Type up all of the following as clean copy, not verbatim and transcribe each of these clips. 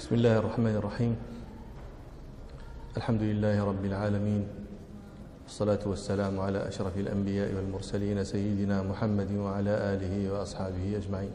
بسم الله الرحمن الرحيم. الحمد لله رب العالمين، والصلاة والسلام على أشرف الأنبياء والمرسلين سيدنا محمد وعلى آله وأصحابه أجمعين.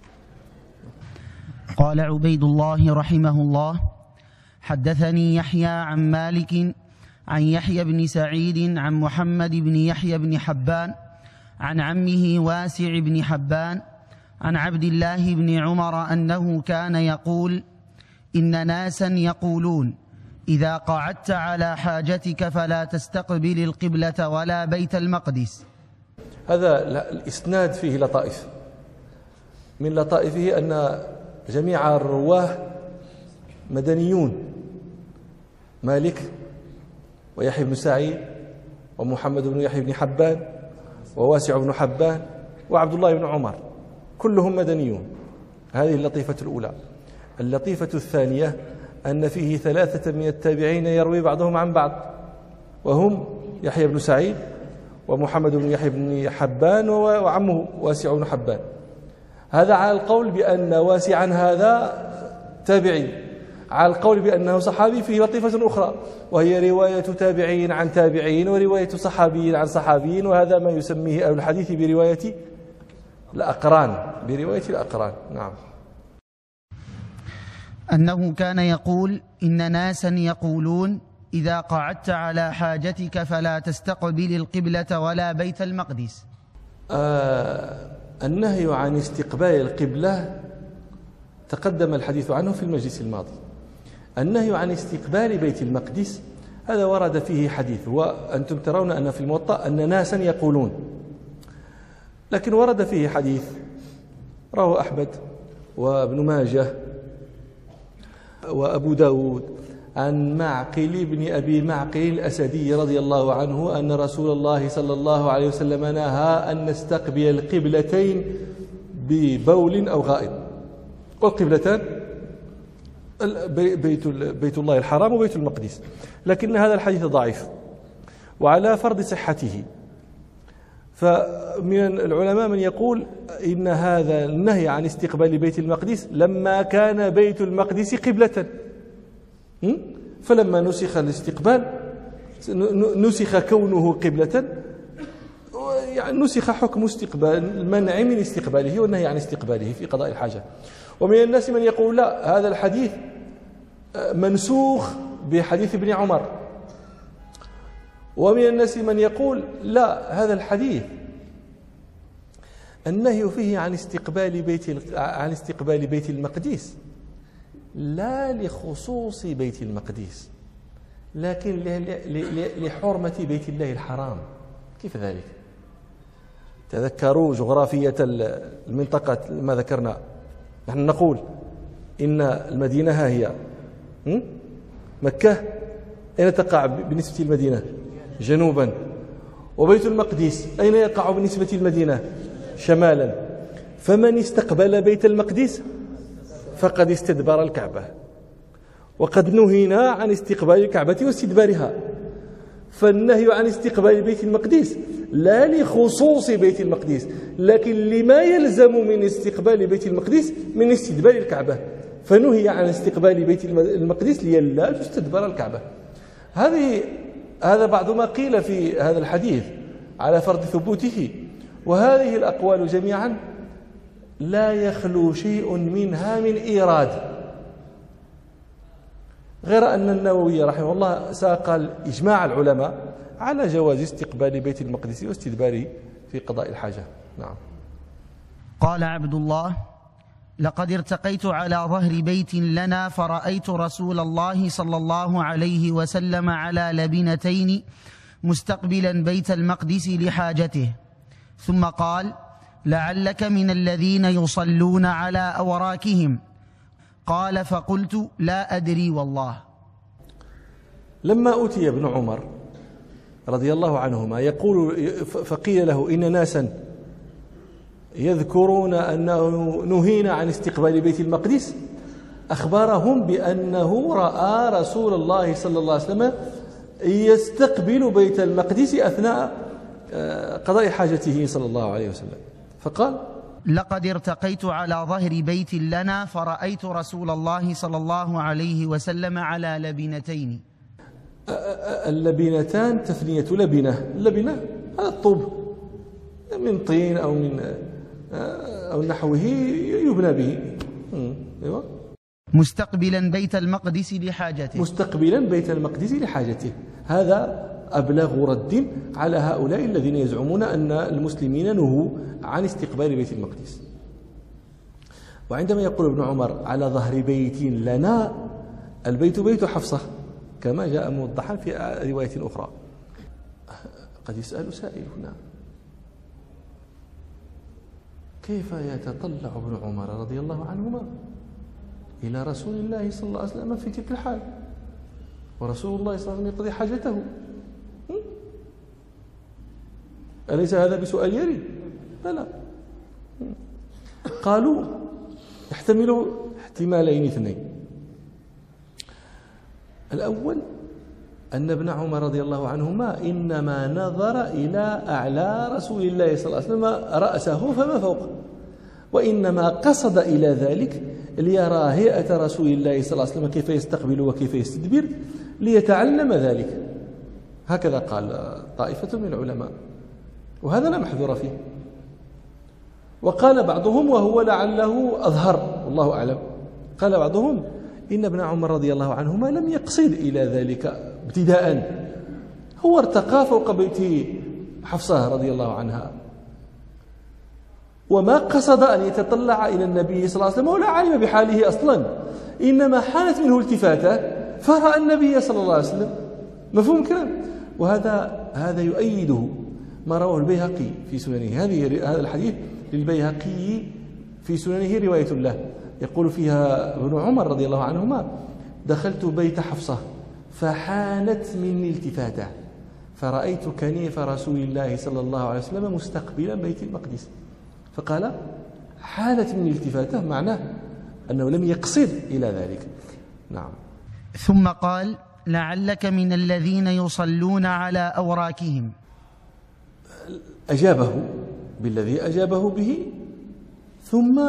قال عبيد الله رحمه الله: حدثني يحيى عن مالك عن يحيى بن سعيد عن محمد بن يحيى بن حبان عن عمه واسع بن حبان عن عبد الله بن عمر أنه كان يقول: إن ناسا يقولون إذا قعدت على حاجتك فلا تستقبل القبلة ولا بيت المقدس. هذا الإسناد فيه لطائف، من لطائفه أن جميع الرواه مدنيون: مالك ويحيى بن سعيد ومحمد بن يحيى بن حبان وواسع بن حبان وعبد الله بن عمر، كلهم مدنيون. هذه اللطيفة الأولى. اللطيفة الثانية أن فيه ثلاثة من التابعين يروي بعضهم عن بعض، وهم يحيى بن سعيد ومحمد بن يحيى بن حبان وعمه واسع بن حبان. هذا على القول بأن واسعا هذا تابعي، على القول بأنه صحابي فيه لطيفة أخرى، وهي رواية تابعين عن تابعين ورواية صحابيين عن صحابيين، وهذا ما يسميه أهل الحديث برواية الأقران. نعم. أنه كان يقول: إن ناسا يقولون إذا قعدت على حاجتك فلا تستقبل القبلة ولا بيت المقدس. النهي عن استقبال القبلة تقدم الحديث عنه في المجلس الماضي. النهي عن استقبال بيت المقدس هذا ورد فيه حديث، وأنتم ترون أن في الموطأ أن ناسا يقولون، لكن ورد فيه حديث رواه أحمد وابن ماجه وأبو داود عن معقل بن أبي معقل الأسدي رضي الله عنه أن رسول الله صلى الله عليه وسلم نهى أن نستقبل القبلتين ببول أو غائط، والقبلتان بيت الله الحرام وبيت المقدس، لكن هذا الحديث ضعيف وعلى فرض صحته. فمن العلماء من يقول إن هذا النهي عن استقبال بيت المقدس لما كان بيت المقدس قبلة، فلما نسخ الاستقبال نسخ كونه قبلة، يعني نسخ حكم استقبال المنع من استقباله والنهي عن استقباله في قضاء الحاجة. ومن الناس من يقول لا، هذا الحديث منسوخ بحديث ابن عمر. ومن الناس من يقول لا، هذا الحديث النهي فيه عن استقبال بيت المقدس لا لخصوص بيت المقدس، لكن لحرمة بيت الله الحرام. كيف ذلك؟ تذكروا جغرافية المنطقة ما ذكرنا. نحن نقول إن المدينة ها هي مكة، أين تقع بالنسبة للمدينة؟ جنوبا. وبيت المقدس أين يقع بالنسبة للمدينة؟ شمالا. فمن استقبل بيت المقدس فقد استدبر الكعبة، وقد نهينا عن استقبال الكعبة واستدبارها. فالنهي عن استقبال بيت المقدس لا لخصوص بيت المقدس، لكن لما يلزم من استقبال بيت المقدس من استدبار الكعبة، فنهي عن استقبال بيت المقدس لئلا تستدبر الكعبة. هذا بعض ما قيل في هذا الحديث على فرض ثبوته، وهذه الأقوال جميعا لا يخلو شيء منها من إيراد، غير أن النووي رحمه الله ساق إجماع العلماء على جواز استقبال بيت المقدس واستدباره في قضاء الحاجة. نعم. قال عبد الله: لقد ارتقيت على ظهر بيت لنا فرأيت رسول الله صلى الله عليه وسلم على لبنتين مستقبلا بيت المقدس لحاجته، ثم قال: لعلك من الذين يصلون على أوراكهم. قال: فقلت: لا أدري والله. لما أوتي ابن عمر رضي الله عنهما يقول، فقيل له: إن ناسا يذكرون أنه نهينا عن استقبال بيت المقدس، أخبرهم بأنه رأى رسول الله صلى الله عليه وسلم يستقبل بيت المقدس أثناء قضاء حاجته صلى الله عليه وسلم، فقال: لقد ارتقيت على ظهر بيت لنا فرأيت رسول الله صلى الله عليه وسلم على لبنتين. اللبنتان تثنية لبنة. اللبنة هذا الطوب من طين أو نحوه يبنى به. أيوة. مستقبلا بيت المقدس لحاجته. مستقبلا بيت المقدس لحاجته. هذا أبلغ رد على هؤلاء الذين يزعمون أن المسلمين نهوا عن استقبال بيت المقدس. وعندما يقول ابن عمر على ظهر بيت لنا، البيت بيت حفصة كما جاء موضحا في رواية أخرى. قد يسأل سائل هنا: كيف يتطلع ابن عمر رضي الله عنهما إلى رسول الله صلى الله عليه وسلم في تلك الحال ورسول الله صلى الله عليه وسلم يقضي حاجته؟ أليس هذا بسؤال يرد؟ بلى. قالوا يحتمل احتمالين اثنين. الأول أن ابن عمر رضي الله عنهما إنما نظر إلى أعلى رسول الله صلى الله عليه وسلم رأسه فما فوق، وإنما قصد إلى ذلك ليرى هيئة رسول الله صلى الله عليه وسلم كيف يستقبل وكيف يستدبر ليتعلم ذلك. هكذا قال طائفة من العلماء، وهذا لا محذور فيه. وقال بعضهم وهو لعله أظهر والله أعلم، قال بعضهم إن ابن عمر رضي الله عنهما لم يقصد إلى ذلك ابتداء، هو ارتقى فوق بيت حفصة رضي الله عنها وما قصد أن يتطلع إلى النبي صلى الله عليه وسلم ولا علم بحاله أصلا، إنما حانت منه التفاتة فرأى النبي صلى الله عليه وسلم. مفهوم كلام؟ وهذا يؤيده ما رواه البيهقي في سننه. هذا الحديث للبيهقي في سننه رواية له، يقول فيها ابن عمر رضي الله عنهما: دخلت بيت حفصة فحانت مني التفاتة فرأيت كنيف رسول الله صلى الله عليه وسلم مستقبلا بيت المقدس. فقال حانت مني التفاتة، معناه أنه لم يقصد إلى ذلك. نعم. ثم قال: لعلك من الذين يصلون على أوراكهم. أجابه بالذي أجابه به، ثم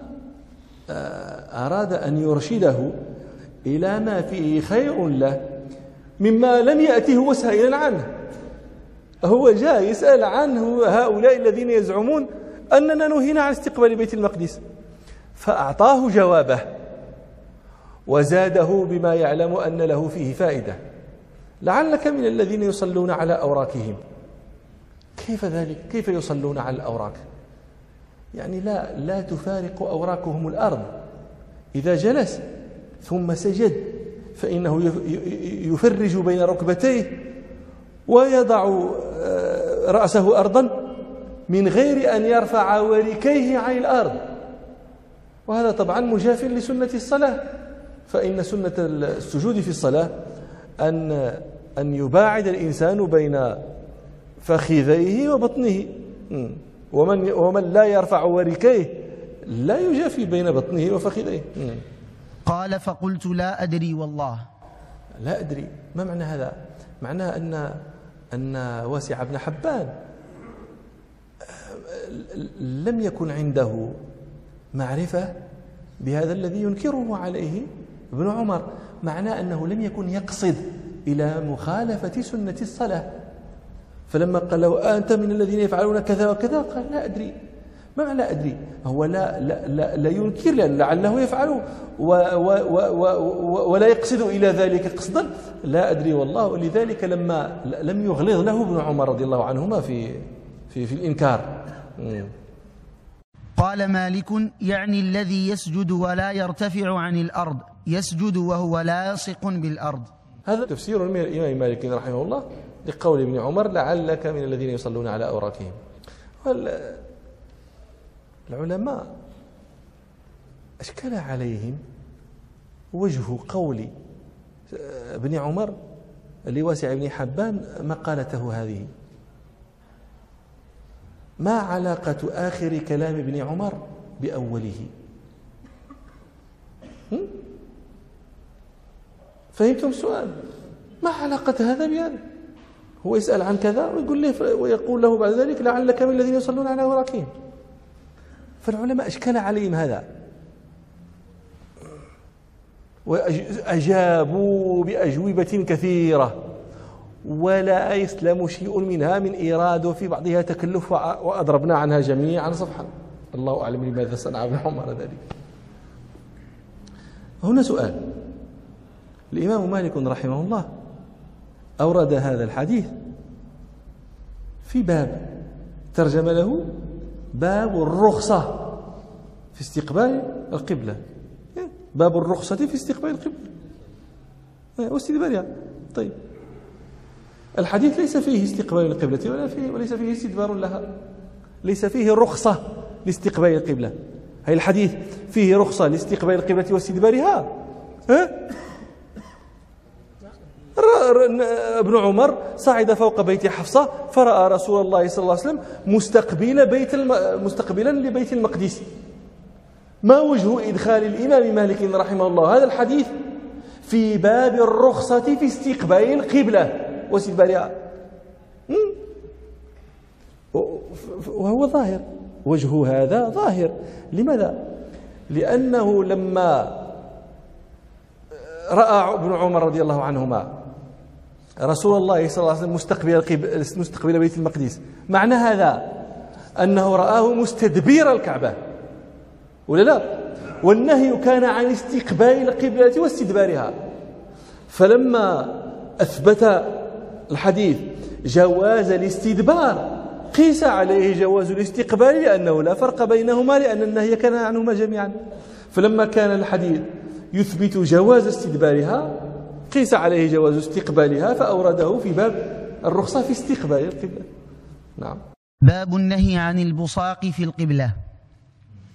أراد أن يرشده إلى ما فيه خير له مما لم يأته هو سائلا عنه. هو جاء يسأل عنه هؤلاء الذين يزعمون أننا نهينا عن استقبال بيت المقدس، فأعطاه جوابه وزاده بما يعلم أن له فيه فائدة. لعلك من الذين يصلون على أوراكهم. كيف ذلك؟ كيف يصلون على الأوراك؟ يعني لا تفارق أوراكهم الأرض. إذا جلس ثم سجد فإنه يفرج بين ركبتيه ويضع رأسه أرضا من غير أن يرفع وركيه عن الأرض، وهذا طبعا مجاف لسنة الصلاة، فإن سنة السجود في الصلاة أن يباعد الإنسان بين فخذيه وبطنه، ومن لا يرفع وركيه لا يجافي بين بطنه وفخذيه. قال: فقلت لا أدري والله. لا أدري، ما معنى هذا؟ معناه أن واسع بن حبان لم يكن عنده معرفة بهذا الذي ينكره عليه ابن عمر، معناه أنه لم يكن يقصد إلى مخالفة سنة الصلاة. فلما قال له أنت من الذين يفعلون كذا وكذا، قال لا أدري. ما معنى لا أدري؟ هو لا ينكر، لأن لعله يفعل ولا يقصد إلى ذلك قصدا. لا أدري والله. ولذلك لما لم يغلظ له ابن عمر رضي الله عنهما في الإنكار. قال مالك: يعني الذي يسجد ولا يرتفع عن الأرض، يسجد وهو لاصق بالأرض. هذا تفسير من الإمام مالك رحمه الله لقول ابن عمر: لعلك من الذين يصلون على أوراكهم. العلماء أشكل عليهم وجه قول ابن عمر لواسع بن حبان مقالته هذه. ما علاقة آخر كلام ابن عمر بأوله؟ فهمتم السؤال؟ ما علاقة هذا بهذا؟ هو يسأل عن كذا ويقول له ويقول له بعد ذلك: لعلك من الذين يصلون على أوراكهم. فالعلماء أشكل عليهم هذا وأجابوا بأجوبة كثيرة، ولا يسلم شيء منها من إيراد، وفي بعضها تكلف، وأضربنا عنها جميعا صفحا. الله أعلم لماذا صنع ابن عمر ذلك. هنا سؤال: الإمام مالك رحمه الله أورد هذا الحديث في باب ترجم له باب الرخصة في استقبال القبلة، باب الرخصة في استقبال القبلة واستدبارها. طيب، الحديث ليس فيه استقبال القبلة وليس فيه استدبار لها، ليس فيه رخصة لاستقبال القبلة. هل الحديث فيه رخصة لاستقبال القبلة واستدبارها؟ ابن عمر صعد فوق بيت حفصة فرأى رسول الله صلى الله عليه وسلم مستقبلا لبيت المقدس. ما وجه إدخال الإمام مالك رحمه الله هذا الحديث في باب الرخصة في استقبال القبلة واستدبارها؟ وهو ظاهر، وجه هذا ظاهر. لماذا؟ لأنه لما رأى ابن عمر رضي الله عنهما رسول الله صلى الله عليه وسلم مستقبل بيت المقدس، معنى هذا أنه رآه مستدبير الكعبة، ولا لا؟ والنهي كان عن استقبال القبلة واستدبارها. فلما أثبت الحديث جواز الاستدبار قيس عليه جواز الاستقبال، لأنه لا فرق بينهما، لأن النهي كان عنهما جميعا. فلما كان الحديث يثبت جواز استدبارها قيس عليه جواز استقبالها، فأورده في باب الرخصة في استقبال القبلة. نعم. باب النهي عن البصاق في القبلة.